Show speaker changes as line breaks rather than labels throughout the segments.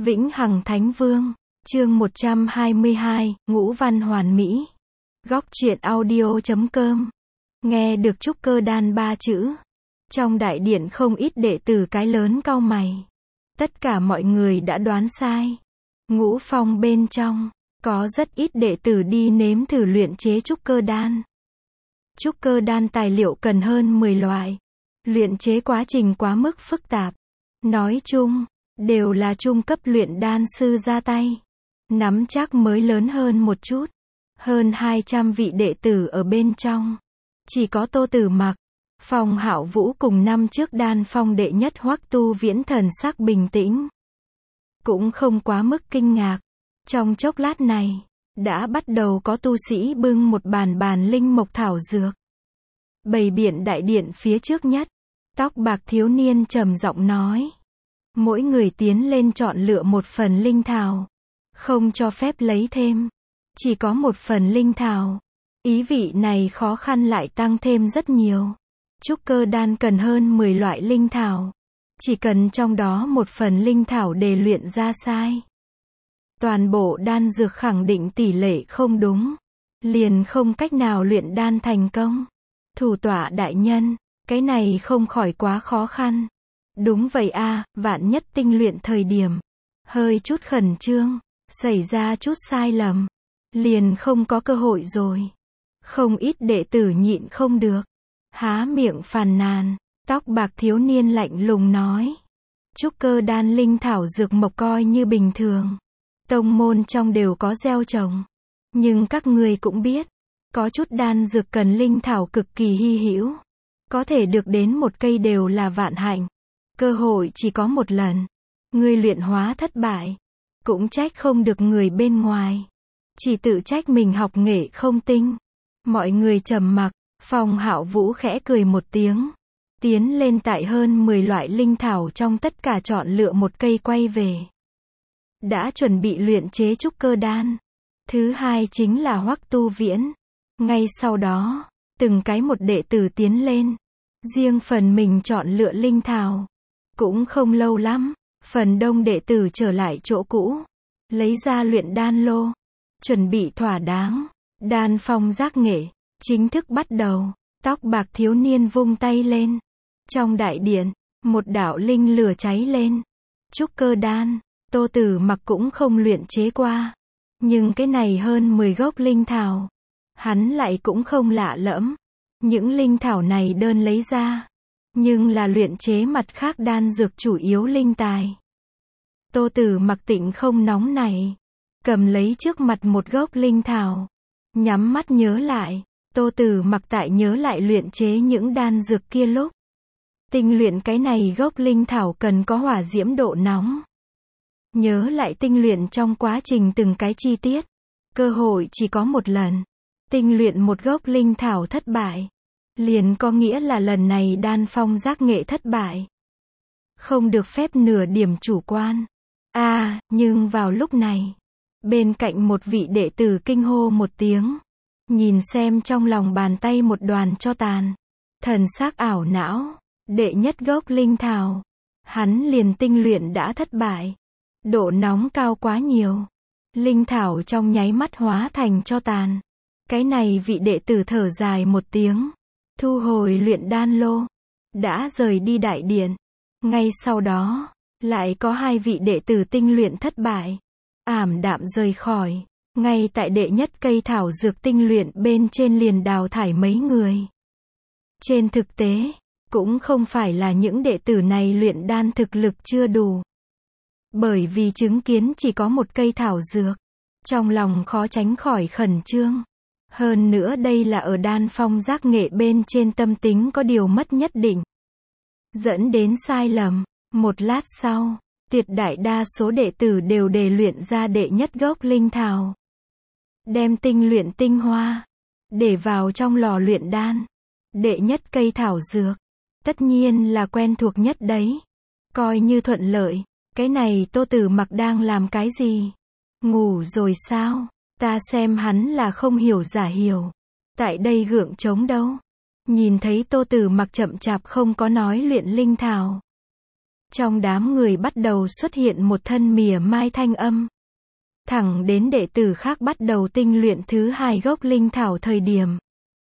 Vĩnh Hằng Thánh Vương, chương 122, Ngũ Văn Hoàn Mỹ. Góc truyện audio.com. Nghe được trúc cơ đan 3 chữ. Trong đại điện không ít đệ tử cái lớn cau mày. Tất cả mọi người đã đoán sai. Ngũ phong bên trong, có rất ít đệ tử đi nếm thử luyện chế trúc cơ đan. Trúc cơ đan tài liệu cần hơn 10 loại. Luyện chế quá trình quá mức phức tạp. Nói chung, đều là trung cấp luyện đan sư ra tay. Nắm chắc mới lớn hơn một chút. Hơn 200 vị đệ tử ở bên trong. Chỉ có Tô Tử Mặc, Phong Hạo Vũ cùng năm trước đan phong đệ nhất Hoắc Tu Viễn thần sắc bình tĩnh. Cũng không quá mức kinh ngạc. Trong chốc lát này, đã bắt đầu có tu sĩ bưng một bàn linh mộc thảo dược. Bày biện đại điện phía trước nhất, tóc bạc thiếu niên trầm giọng nói. Mỗi người tiến lên chọn lựa một phần linh thảo. Không cho phép lấy thêm. Chỉ có một phần linh thảo. Ý vị này khó khăn lại tăng thêm rất nhiều. Trúc cơ đan cần hơn 10 loại linh thảo. Chỉ cần trong đó một phần linh thảo để luyện ra sai. Toàn bộ đan dược khẳng định tỷ lệ không đúng. Liền không cách nào luyện đan thành công. Thủ tọa đại nhân, cái này không khỏi quá khó khăn. Đúng vậy a, vạn nhất tinh luyện thời điểm. Hơi chút khẩn trương, xảy ra chút sai lầm. Liền không có cơ hội rồi. Không ít đệ tử nhịn không được. Há miệng phàn nàn, tóc bạc thiếu niên lạnh lùng nói. Trúc cơ đan linh thảo dược mộc coi như bình thường. Tông môn trong đều có gieo trồng. Nhưng các ngươi cũng biết, có chút đan dược cần linh thảo cực kỳ hy hữu. Có thể được đến một cây đều là vạn hạnh. Cơ hội chỉ có một lần. Ngươi luyện hóa thất bại. Cũng trách không được người bên ngoài. Chỉ tự trách mình học nghệ không tinh. Mọi người trầm mặc. Phong Hạo Vũ khẽ cười một tiếng. Tiến lên tại hơn 10 loại linh thảo trong tất cả chọn lựa một cây quay về. Đã chuẩn bị luyện chế trúc cơ đan. Thứ hai chính là Hoắc Tu Viễn. Ngay sau đó, từng cái một đệ tử tiến lên. Riêng phần mình chọn lựa linh thảo. Cũng không lâu lắm, phần đông đệ tử trở lại chỗ cũ. Lấy ra luyện đan lô. Chuẩn bị thỏa đáng. Đan phong giác nghệ. Chính thức bắt đầu. Tóc bạc thiếu niên vung tay lên. Trong đại điện, một đạo linh lửa cháy lên. Trúc cơ đan, Tô Tử Mặc cũng không luyện chế qua. Nhưng cái này hơn 10 gốc linh thảo. Hắn lại cũng không lạ lẫm. Những linh thảo này đơn lấy ra. Nhưng là luyện chế mặt khác đan dược chủ yếu linh tài. Tô Tử Mặc tịnh không nóng này. Cầm lấy trước mặt một gốc linh thảo. Nhắm mắt nhớ lại. Tô Tử Mặc tại nhớ lại luyện chế những đan dược kia lúc. Tinh luyện cái này gốc linh thảo cần có hỏa diễm độ nóng. Nhớ lại tinh luyện trong quá trình từng cái chi tiết. Cơ hội chỉ có một lần. Tinh luyện một gốc linh thảo thất bại. Liền có nghĩa là lần này đan phong giác nghệ thất bại. Không được phép nửa điểm chủ quan. Nhưng vào lúc này. Bên cạnh một vị đệ tử kinh hô một tiếng. Nhìn xem trong lòng bàn tay một đoàn tro tàn. Thần sắc ảo não. Đệ nhất gốc linh thảo. Hắn liền tinh luyện đã thất bại. Độ nóng cao quá nhiều. Linh thảo trong nháy mắt hóa thành tro tàn. Cái này vị đệ tử thở dài một tiếng. Thu hồi luyện đan lô. Đã rời đi đại điện. Ngay sau đó, lại có 2 vị đệ tử tinh luyện thất bại. Ảm đạm rời khỏi. Ngay tại đệ nhất cây thảo dược tinh luyện bên trên liền đào thải mấy người. Trên thực tế, cũng không phải là những đệ tử này luyện đan thực lực chưa đủ. Bởi vì chứng kiến chỉ có một cây thảo dược. Trong lòng khó tránh khỏi khẩn trương. Hơn nữa đây là ở đan phong giác nghệ bên trên tâm tính có điều mất nhất định. Dẫn đến sai lầm. Một lát sau, tuyệt đại đa số đệ tử đều đề luyện ra đệ nhất gốc linh thảo. Đem tinh luyện tinh hoa. Để vào trong lò luyện đan. Đệ nhất cây thảo dược. Tất nhiên là quen thuộc nhất đấy. Coi như thuận lợi. Cái này Tô Tử Mặc đang làm cái gì? Ngủ rồi sao? Ta xem hắn là không hiểu giả hiểu. Tại đây gượng trống đâu. Nhìn thấy Tô Tử Mặc chậm chạp không có nói luyện linh thảo. Trong đám người bắt đầu xuất hiện một thân mỉa mai thanh âm. Thẳng đến đệ tử khác bắt đầu tinh luyện thứ hai gốc linh thảo thời điểm.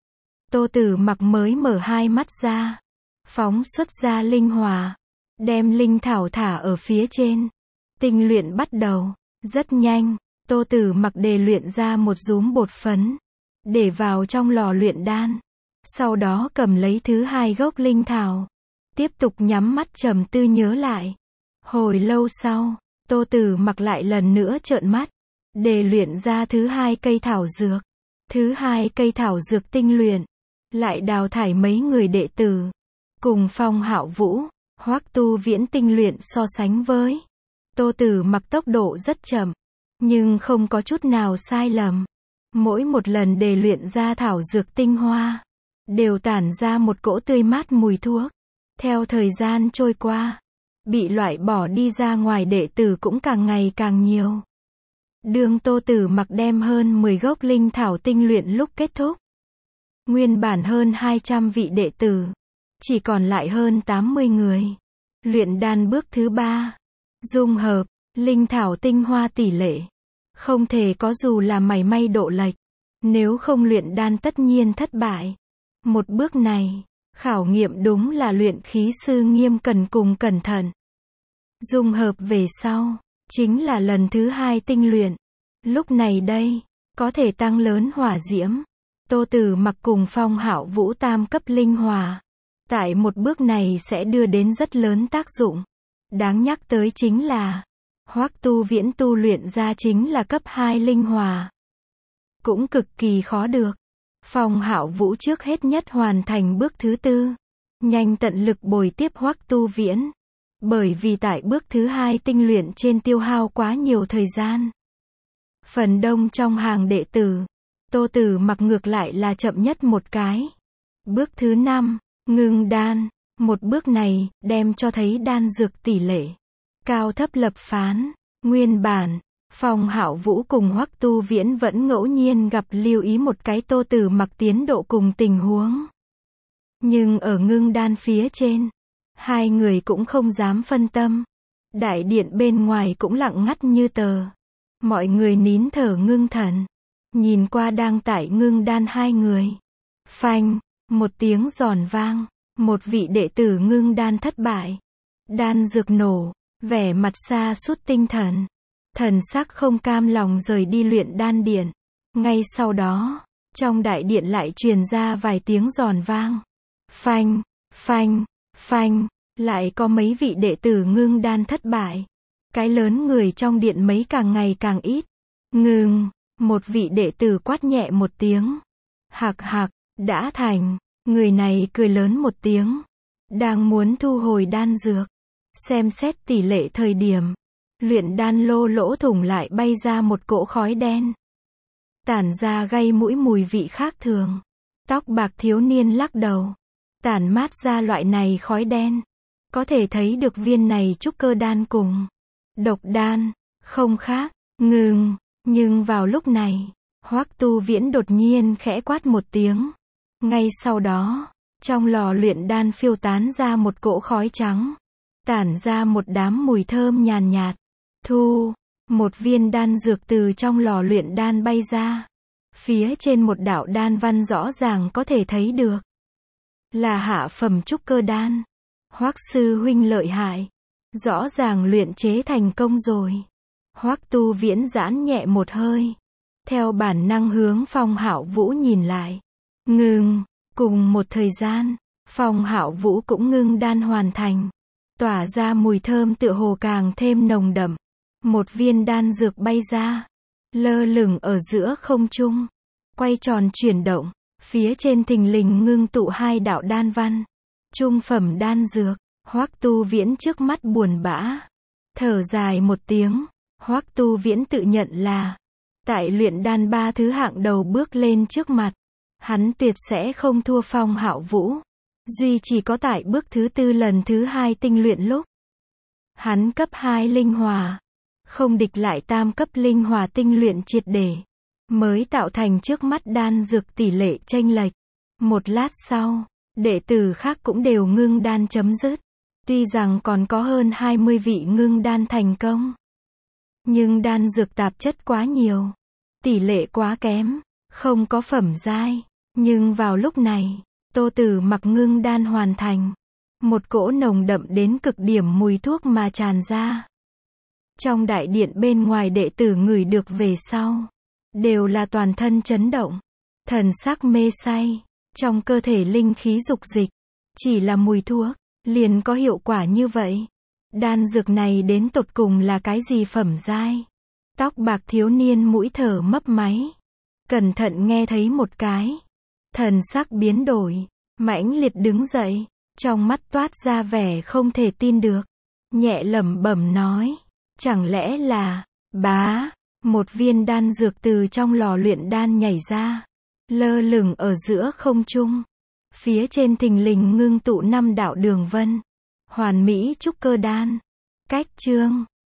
Tô Tử Mặc mới mở hai mắt ra. Phóng xuất ra linh hỏa. Đem linh thảo thả ở phía trên. Tinh luyện bắt đầu. Rất nhanh, Tô Tử Mặc đề luyện ra một dúm bột phấn. Để vào trong lò luyện đan. Sau đó cầm lấy thứ hai gốc linh thảo. Tiếp tục nhắm mắt trầm tư nhớ lại. Hồi lâu sau, Tô Tử Mặc lại lần nữa trợn mắt. Để luyện ra thứ hai cây thảo dược. Thứ hai cây thảo dược tinh luyện. Lại đào thải mấy người đệ tử. Cùng Phong Hạo Vũ, Hoắc Tu Viễn tinh luyện so sánh với. Tô Tử Mặc tốc độ rất chậm. Nhưng không có chút nào sai lầm. Mỗi một lần để luyện ra thảo dược tinh hoa. Đều tản ra một cỗ tươi mát mùi thuốc. Theo thời gian trôi qua. Bị loại bỏ đi ra ngoài đệ tử cũng càng ngày càng nhiều. Đường Tô Tử Mặc đem hơn 10 gốc linh thảo tinh luyện lúc kết thúc. Nguyên bản hơn 200 vị đệ tử. Chỉ còn lại hơn 80 người. Luyện đan bước thứ 3. Dung hợp, linh thảo tinh hoa tỷ lệ. Không thể có dù là mảy may độ lệch. Nếu không luyện đan tất nhiên thất bại. Một bước này, khảo nghiệm đúng là luyện khí sư nghiêm cần cùng cẩn thận. Dung hợp về sau, chính là lần thứ hai tinh luyện. Lúc này đây, có thể tăng lớn hỏa diễm. Tô Tử Mặc cùng Phong Hạo Vũ tam cấp linh hỏa. Tại một bước này sẽ đưa đến rất lớn tác dụng. Đáng nhắc tới chính là, Hoắc Tu Viễn tu luyện ra chính là cấp 2 linh hỏa. Cũng cực kỳ khó được. Phong Hạo Vũ trước hết nhất hoàn thành bước thứ 4. Nhanh tận lực bồi tiếp Hoắc Tu Viễn. Bởi vì tại bước thứ 2 tinh luyện trên tiêu hao quá nhiều thời gian. Phần đông trong hàng đệ tử, Tô Tử Mặc ngược lại là chậm nhất một cái. Bước thứ 5, ngưng đan. Một bước này, đem cho thấy đan dược tỷ lệ. Cao thấp lập phán. Nguyên bản, Phong Hạo Vũ cùng Hoắc Tu Viễn vẫn ngẫu nhiên gặp lưu ý một cái Tô Tử Mặc tiến độ cùng tình huống. Nhưng ở ngưng đan phía trên, hai người cũng không dám phân tâm. Đại điện bên ngoài cũng lặng ngắt như tờ. Mọi người nín thở ngưng thần. Nhìn qua đang tại ngưng đan hai người. Phanh, một tiếng giòn vang. Một vị đệ tử ngưng đan thất bại. Đan dược nổ, vẻ mặt sa sút tinh thần. Thần sắc không cam lòng rời đi luyện đan điện. Ngay sau đó, trong đại điện lại truyền ra vài tiếng giòn vang. Phanh, phanh, phanh, lại có mấy vị đệ tử ngưng đan thất bại. Cái lớn người trong điện mấy càng ngày càng ít. Ngưng, một vị đệ tử quát nhẹ một tiếng. Hạc hạc, đã thành. Người này cười lớn một tiếng. Đang muốn thu hồi đan dược. Xem xét tỷ lệ thời điểm. Luyện đan lô lỗ thủng lại bay ra một cỗ khói đen. Tản ra gây mũi mùi vị khác thường. Tóc bạc thiếu niên lắc đầu. Tản mát ra loại này khói đen. Có thể thấy được viên này trúc cơ đan cùng độc đan, không khác. Ngừng, nhưng vào lúc này, Hoắc Tu Viễn đột nhiên khẽ quát một tiếng. Ngay sau đó, trong lò luyện đan phiêu tán ra một cỗ khói trắng. Tản ra một đám mùi thơm nhàn nhạt. Thu, một viên đan dược từ trong lò luyện đan bay ra. Phía trên một đạo đan văn rõ ràng có thể thấy được. Là hạ phẩm trúc cơ đan. Hoắc sư huynh lợi hại. Rõ ràng luyện chế thành công rồi. Hoắc Tu Viễn giãn nhẹ một hơi. Theo bản năng hướng Phong Hạo Vũ nhìn lại. Ngừng, cùng một thời gian, Phong Hạo Vũ cũng ngưng đan hoàn thành. Tỏa ra mùi thơm tựa hồ càng thêm nồng đậm. Một viên đan dược bay ra. Lơ lửng ở giữa không trung. Quay tròn chuyển động. Phía trên thình lình ngưng tụ hai đạo đan văn. Trung phẩm đan dược. Hoắc Tu Viễn trước mắt buồn bã. Thở dài một tiếng. Hoắc Tu Viễn tự nhận là tại luyện đan 3 thứ hạng đầu bước lên trước mặt. Hắn tuyệt sẽ không thua Phong Hạo Vũ. Duy chỉ có tại bước thứ 4 lần thứ 2 tinh luyện lúc. Hắn cấp 2 linh hỏa. Không địch lại tam cấp linh hỏa tinh luyện triệt để. Mới tạo thành trước mắt đan dược tỷ lệ chênh lệch. Một lát sau, đệ tử khác cũng đều ngưng đan chấm dứt. Tuy rằng còn có hơn 20 vị ngưng đan thành công, nhưng đan dược tạp chất quá nhiều, tỷ lệ quá kém, không có phẩm giai. Nhưng vào lúc này, Tô Tử Mặc ngưng đan hoàn thành, một cỗ nồng đậm đến cực điểm mùi thuốc mà tràn ra. Trong đại điện bên ngoài đệ tử ngửi được về sau, đều là toàn thân chấn động, thần sắc mê say, trong cơ thể linh khí dục dịch, chỉ là mùi thuốc, liền có hiệu quả như vậy. Đan dược này đến tột cùng là cái gì phẩm giai? Tóc bạc thiếu niên mũi thở mấp máy, cẩn thận nghe thấy một cái, thần sắc biến đổi, mãnh liệt đứng dậy, trong mắt toát ra vẻ không thể tin được, nhẹ lẩm bẩm nói, chẳng lẽ là, bá, một viên đan dược từ trong lò luyện đan nhảy ra, lơ lửng ở giữa không trung, phía trên thình lình ngưng tụ 5 đạo đường vân, hoàn mỹ trúc cơ đan. Cách chương